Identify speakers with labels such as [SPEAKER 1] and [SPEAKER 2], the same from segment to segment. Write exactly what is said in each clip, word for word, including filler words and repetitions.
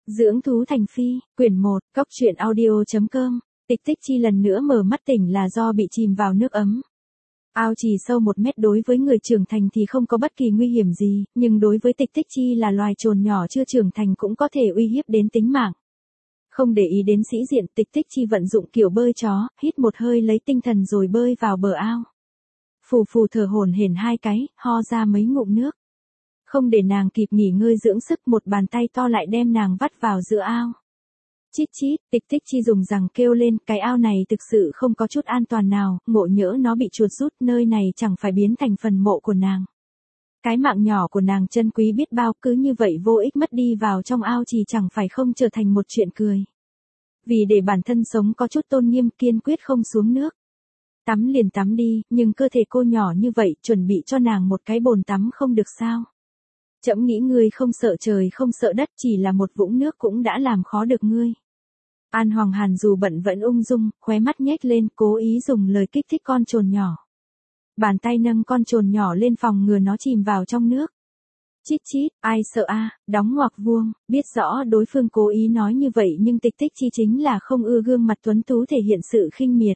[SPEAKER 1] Dưỡng thú thành phi, quyển một, cóc truyện audio.com, Tịch Tích Chi lần nữa mở mắt tỉnh là do bị chìm vào nước ấm. Ao trì sâu một mét đối với người trưởng thành thì không có bất kỳ nguy hiểm gì, nhưng đối với Tịch Tích Chi là loài trồn nhỏ chưa trưởng thành cũng có thể uy hiếp đến tính mạng. Không để ý đến sĩ diện, Tịch Tích Chi vận dụng kiểu bơi chó, hít một hơi lấy tinh thần rồi bơi vào bờ ao. Phù phù thở hổn hển hai cái, ho ra mấy ngụm nước. Không để nàng kịp nghỉ ngơi dưỡng sức, một bàn tay to lại đem nàng vắt vào giữa ao. Chít chít, Tịch Tích Chi dùng rằng kêu lên, cái ao này thực sự không có chút an toàn nào, ngộ nhỡ nó bị chuột rút, nơi này chẳng phải biến thành phần mộ của nàng. Cái mạng nhỏ của nàng chân quý biết bao, cứ như vậy vô ích mất đi vào trong ao chỉ chẳng phải không trở thành một chuyện cười. Vì để bản thân sống có chút tôn nghiêm, kiên quyết không xuống nước. Tắm liền tắm đi, nhưng cơ thể cô nhỏ như vậy, chuẩn bị cho nàng một cái bồn tắm không được sao? Trẫm nghĩ ngươi không sợ trời không sợ đất, chỉ là một vũng nước cũng đã làm khó được ngươi. An Hoàng Hàn dù bận vẫn ung dung, khóe mắt nhếch lên, cố ý dùng lời kích thích con trồn nhỏ. Bàn tay nâng con trồn nhỏ lên phòng ngừa nó chìm vào trong nước. Chít chít, ai sợ a, à, đóng ngoặc vuông, biết rõ đối phương cố ý nói như vậy nhưng Tịch Tích Chi chính là không ưa gương mặt tuấn tú thể hiện sự khinh miệt.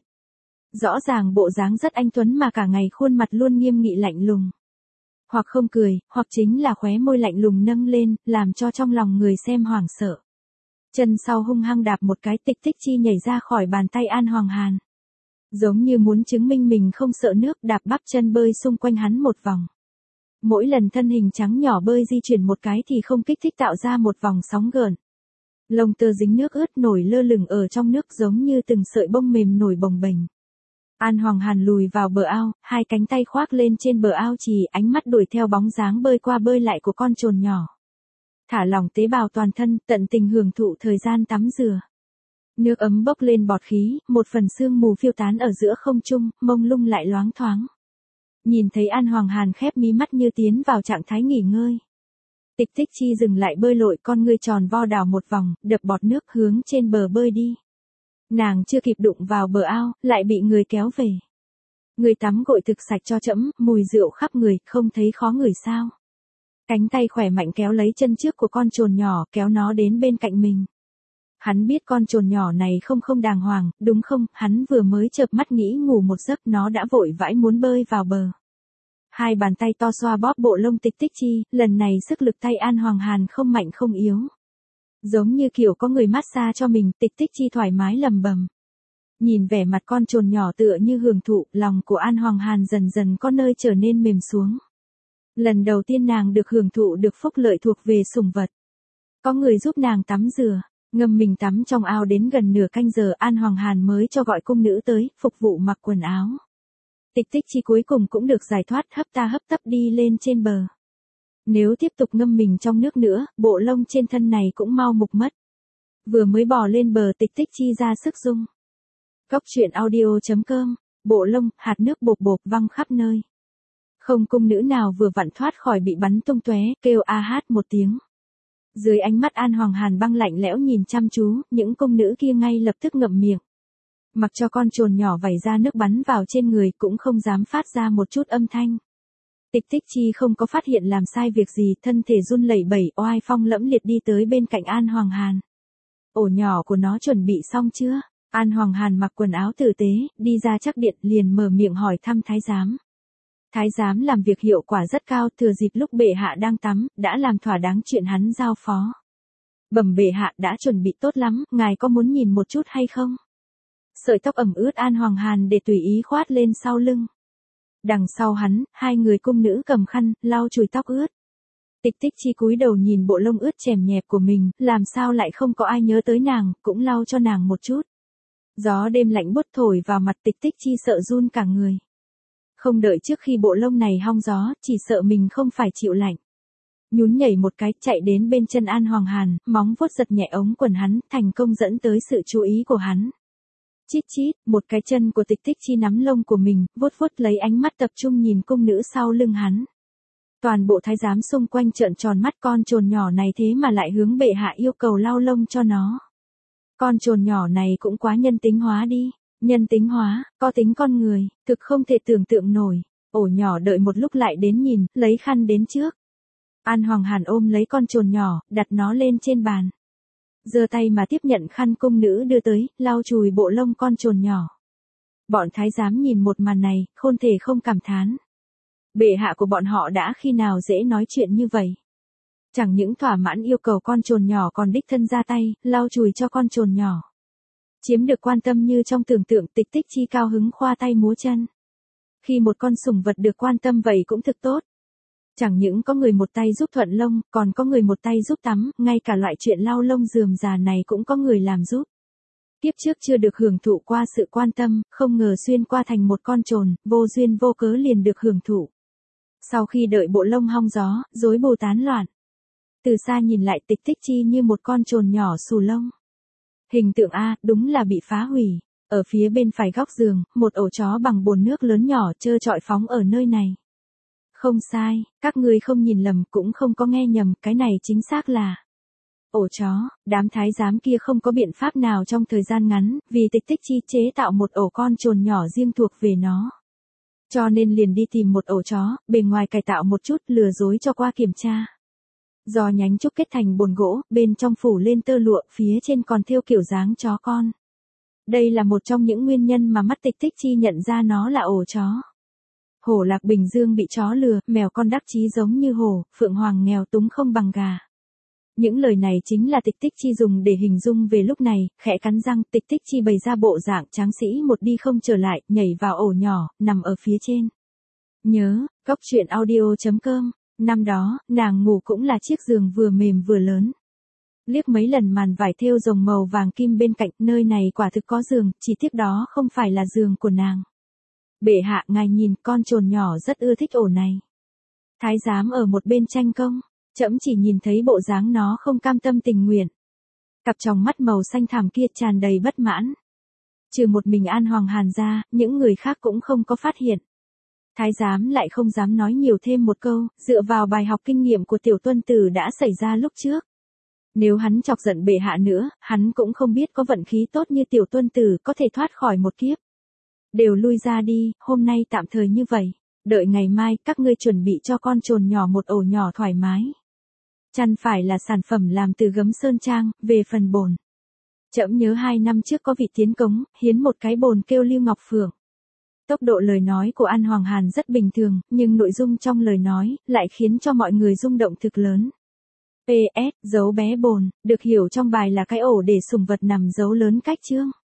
[SPEAKER 1] Rõ ràng bộ dáng rất anh tuấn mà cả ngày khuôn mặt luôn nghiêm nghị lạnh lùng. Hoặc không cười, hoặc chính là khóe môi lạnh lùng nâng lên, làm cho trong lòng người xem hoảng sợ. Chân sau hung hăng đạp một cái, Tịch Tích Chi nhảy ra khỏi bàn tay An Hoàng Hàn. Giống như muốn chứng minh mình không sợ nước, đạp bắp chân bơi xung quanh hắn một vòng. Mỗi lần thân hình trắng nhỏ bơi di chuyển một cái thì không kích thích tạo ra một vòng sóng gợn. Lông tơ dính nước ướt nổi lơ lửng ở trong nước giống như từng sợi bông mềm nổi bồng bềnh. An Hoàng Hàn lùi vào bờ ao, hai cánh tay khoác lên trên bờ ao trì, ánh mắt đuổi theo bóng dáng bơi qua bơi lại của con trồn nhỏ. Thả lỏng tế bào toàn thân, tận tình hưởng thụ thời gian tắm rửa. Nước ấm bốc lên bọt khí, một phần sương mù phiêu tán ở giữa không trung, mông lung lại loáng thoáng. Nhìn thấy An Hoàng Hàn khép mí mắt như tiến vào trạng thái nghỉ ngơi. Tịch Tích Chi dừng lại bơi lội, con ngươi tròn vo đảo một vòng, đập bọt nước hướng trên bờ bơi đi. Nàng chưa kịp đụng vào bờ ao, lại bị người kéo về. Người tắm gội thực sạch cho trẫm, mùi rượu khắp người, không thấy khó ngửi sao? Cánh tay khỏe mạnh kéo lấy chân trước của con trồn nhỏ, kéo nó đến bên cạnh mình. Hắn biết con trồn nhỏ này không không đàng hoàng, đúng không? Hắn vừa mới chợp mắt nghĩ ngủ một giấc, nó đã vội vãi muốn bơi vào bờ. Hai bàn tay to xoa bóp bộ lông Tịch Tích Chi, lần này sức lực tay An Hoàng Hàn không mạnh không yếu. Giống như kiểu có người massage cho mình, Tịch Tích Chi thoải mái lầm bầm. Nhìn vẻ mặt con trồn nhỏ tựa như hưởng thụ, lòng của An Hoàng Hàn dần dần có nơi trở nên mềm xuống. Lần đầu tiên nàng được hưởng thụ được phúc lợi thuộc về sủng vật. Có người giúp nàng tắm rửa, ngâm mình tắm trong ao đến gần nửa canh giờ, An Hoàng Hàn mới cho gọi cung nữ tới, phục vụ mặc quần áo. Tịch Tích Chi cuối cùng cũng được giải thoát, hấp ta hấp tấp đi lên trên bờ. Nếu tiếp tục ngâm mình trong nước nữa, bộ lông trên thân này cũng mau mục mất. Vừa mới bò lên bờ, Tịch Tích Chi ra sức rung. Cóc truyện audio.com, bộ lông, hạt nước bột bột văng khắp nơi. Không cung nữ nào vừa vặn thoát khỏi bị bắn tung tóe, kêu a hát một tiếng. Dưới ánh mắt An Hoàng Hàn băng lạnh lẽo nhìn chăm chú, những cung nữ kia ngay lập tức ngậm miệng. Mặc cho con trồn nhỏ vẩy ra nước bắn vào trên người cũng không dám phát ra một chút âm thanh. Tịch Tích Chi không có phát hiện làm sai việc gì, thân thể run lẩy bẩy, oai phong lẫm liệt đi tới bên cạnh An Hoàng Hàn. Ổ nhỏ của nó chuẩn bị xong chưa? An Hoàng Hàn mặc quần áo tử tế, đi ra chắc điện, liền mở miệng hỏi thăm thái giám. Thái giám làm việc hiệu quả rất cao, thừa dịp lúc bệ hạ đang tắm, đã làm thỏa đáng chuyện hắn giao phó. Bẩm bệ hạ, đã chuẩn bị tốt lắm, ngài có muốn nhìn một chút hay không? Sợi tóc ẩm ướt An Hoàng Hàn để tùy ý khoát lên sau lưng. Đằng sau hắn, hai người cung nữ cầm khăn, lau chùi tóc ướt. Tịch Tích Chi cúi đầu nhìn bộ lông ướt chèm nhẹp của mình, làm sao lại không có ai nhớ tới nàng, cũng lau cho nàng một chút. Gió đêm lạnh buốt thổi vào mặt, Tịch Tích Chi sợ run cả người. Không đợi trước khi bộ lông này hong gió, chỉ sợ mình không phải chịu lạnh. Nhún nhảy một cái, chạy đến bên chân An Hoàng Hàn, móng vuốt giật nhẹ ống quần hắn, thành công dẫn tới sự chú ý của hắn. Chít chít, một cái chân của Tịch Tích Chi nắm lông của mình, vuốt vuốt lấy, ánh mắt tập trung nhìn cung nữ sau lưng hắn. Toàn bộ thái giám xung quanh trợn tròn mắt, con trồn nhỏ này thế mà lại hướng bệ hạ yêu cầu lau lông cho nó. Con trồn nhỏ này cũng quá nhân tính hóa đi. Nhân tính hóa, có tính con người, thực không thể tưởng tượng nổi. Ổ nhỏ đợi một lúc lại đến nhìn, lấy khăn đến trước. An Hoàng Hàn ôm lấy con trồn nhỏ, đặt nó lên trên bàn. giơ tay mà tiếp nhận khăn cung nữ đưa tới, lau chùi bộ lông con trồn nhỏ. Bọn thái giám nhìn một màn này, không thể không cảm thán. Bệ hạ của bọn họ đã khi nào dễ nói chuyện như vậy. Chẳng những thỏa mãn yêu cầu con trồn nhỏ còn đích thân ra tay, lau chùi cho con trồn nhỏ. Chiếm được quan tâm như trong tưởng tượng, Tịch Tích Chi cao hứng khoa tay múa chân. Khi một con sủng vật được quan tâm vậy cũng thực tốt. Chẳng những có người một tay giúp thuận lông, còn có người một tay giúp tắm, ngay cả loại chuyện lau lông rườm rà này cũng có người làm giúp. Tiếp trước chưa được hưởng thụ qua sự quan tâm, không ngờ xuyên qua thành một con trồn, vô duyên vô cớ liền được hưởng thụ. Sau khi đợi bộ lông hong gió, rối bù tán loạn. Từ xa nhìn lại Tịch Tích Chi như một con trồn nhỏ xù lông. Hình tượng A, đúng là bị phá hủy. Ở phía bên phải góc giường, một ổ chó bằng bồn nước lớn nhỏ trơ trọi phóng ở nơi này. Không sai, các ngươi không nhìn lầm cũng không có nghe nhầm, cái này chính xác là ổ chó. Đám thái giám kia không có biện pháp nào trong thời gian ngắn, vì Tịch Tích Chi chế tạo một ổ con trồn nhỏ riêng thuộc về nó. Cho nên liền đi tìm một ổ chó, bề ngoài cải tạo một chút, lừa dối cho qua kiểm tra. Do nhánh trúc kết thành bồn gỗ, bên trong phủ lên tơ lụa, phía trên còn thêu kiểu dáng chó con. Đây là một trong những nguyên nhân mà mắt Tịch Tích Chi nhận ra nó là ổ chó. Hổ lạc Bình Dương bị chó lừa, mèo con đắc chí giống như hổ, phượng hoàng nghèo túng không bằng gà. Những lời này chính là Tịch Tích Chi dùng để hình dung về lúc này, khẽ cắn răng, Tịch Tích Chi bày ra bộ dạng tráng sĩ một đi không trở lại, nhảy vào ổ nhỏ, nằm ở phía trên. Nhớ, góc truyện audio chấm com, năm đó, nàng ngủ cũng là chiếc giường vừa mềm vừa lớn. Liếc mấy lần màn vải thêu rồng màu vàng kim bên cạnh, nơi này quả thực có giường, chỉ tiếc đó không phải là giường của nàng. Bệ hạ, ngài nhìn, con trồn nhỏ rất ưa thích ổ này. Thái giám ở một bên tranh công, trẫm chỉ nhìn thấy bộ dáng nó không cam tâm tình nguyện. Cặp tròng mắt màu xanh thẳm kia tràn đầy bất mãn. Trừ một mình An Hoàng Hàn ra, những người khác cũng không có phát hiện. Thái giám lại không dám nói nhiều thêm một câu, dựa vào bài học kinh nghiệm của tiểu tuân tử đã xảy ra lúc trước. Nếu hắn chọc giận bệ hạ nữa, hắn cũng không biết có vận khí tốt như tiểu tuân tử có thể thoát khỏi một kiếp. Đều lui ra đi, hôm nay tạm thời như vậy. Đợi ngày mai, các ngươi chuẩn bị cho con trồn nhỏ một ổ nhỏ thoải mái. Chăn phải là sản phẩm làm từ gấm sơn trang, về phần bồn. Trẫm nhớ hai năm trước có vị tiến cống, hiến một cái bồn kêu Lưu Ngọc Phượng. Tốc độ lời nói của An Hoàng Hàn rất bình thường, nhưng nội dung trong lời nói, lại khiến cho mọi người rung động thực lớn. pê ét, dấu bé bồn, được hiểu trong bài là cái ổ để sủng vật nằm giấu lớn cách chương.